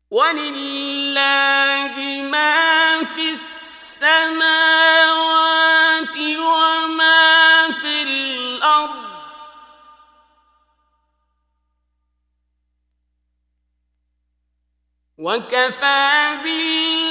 وَلِلَّهِ مَا فِي السَّمَاوَاتِ وَمَا فِي الْأَرْضِ ۚ وَكَفَىٰ بِاللَّهِ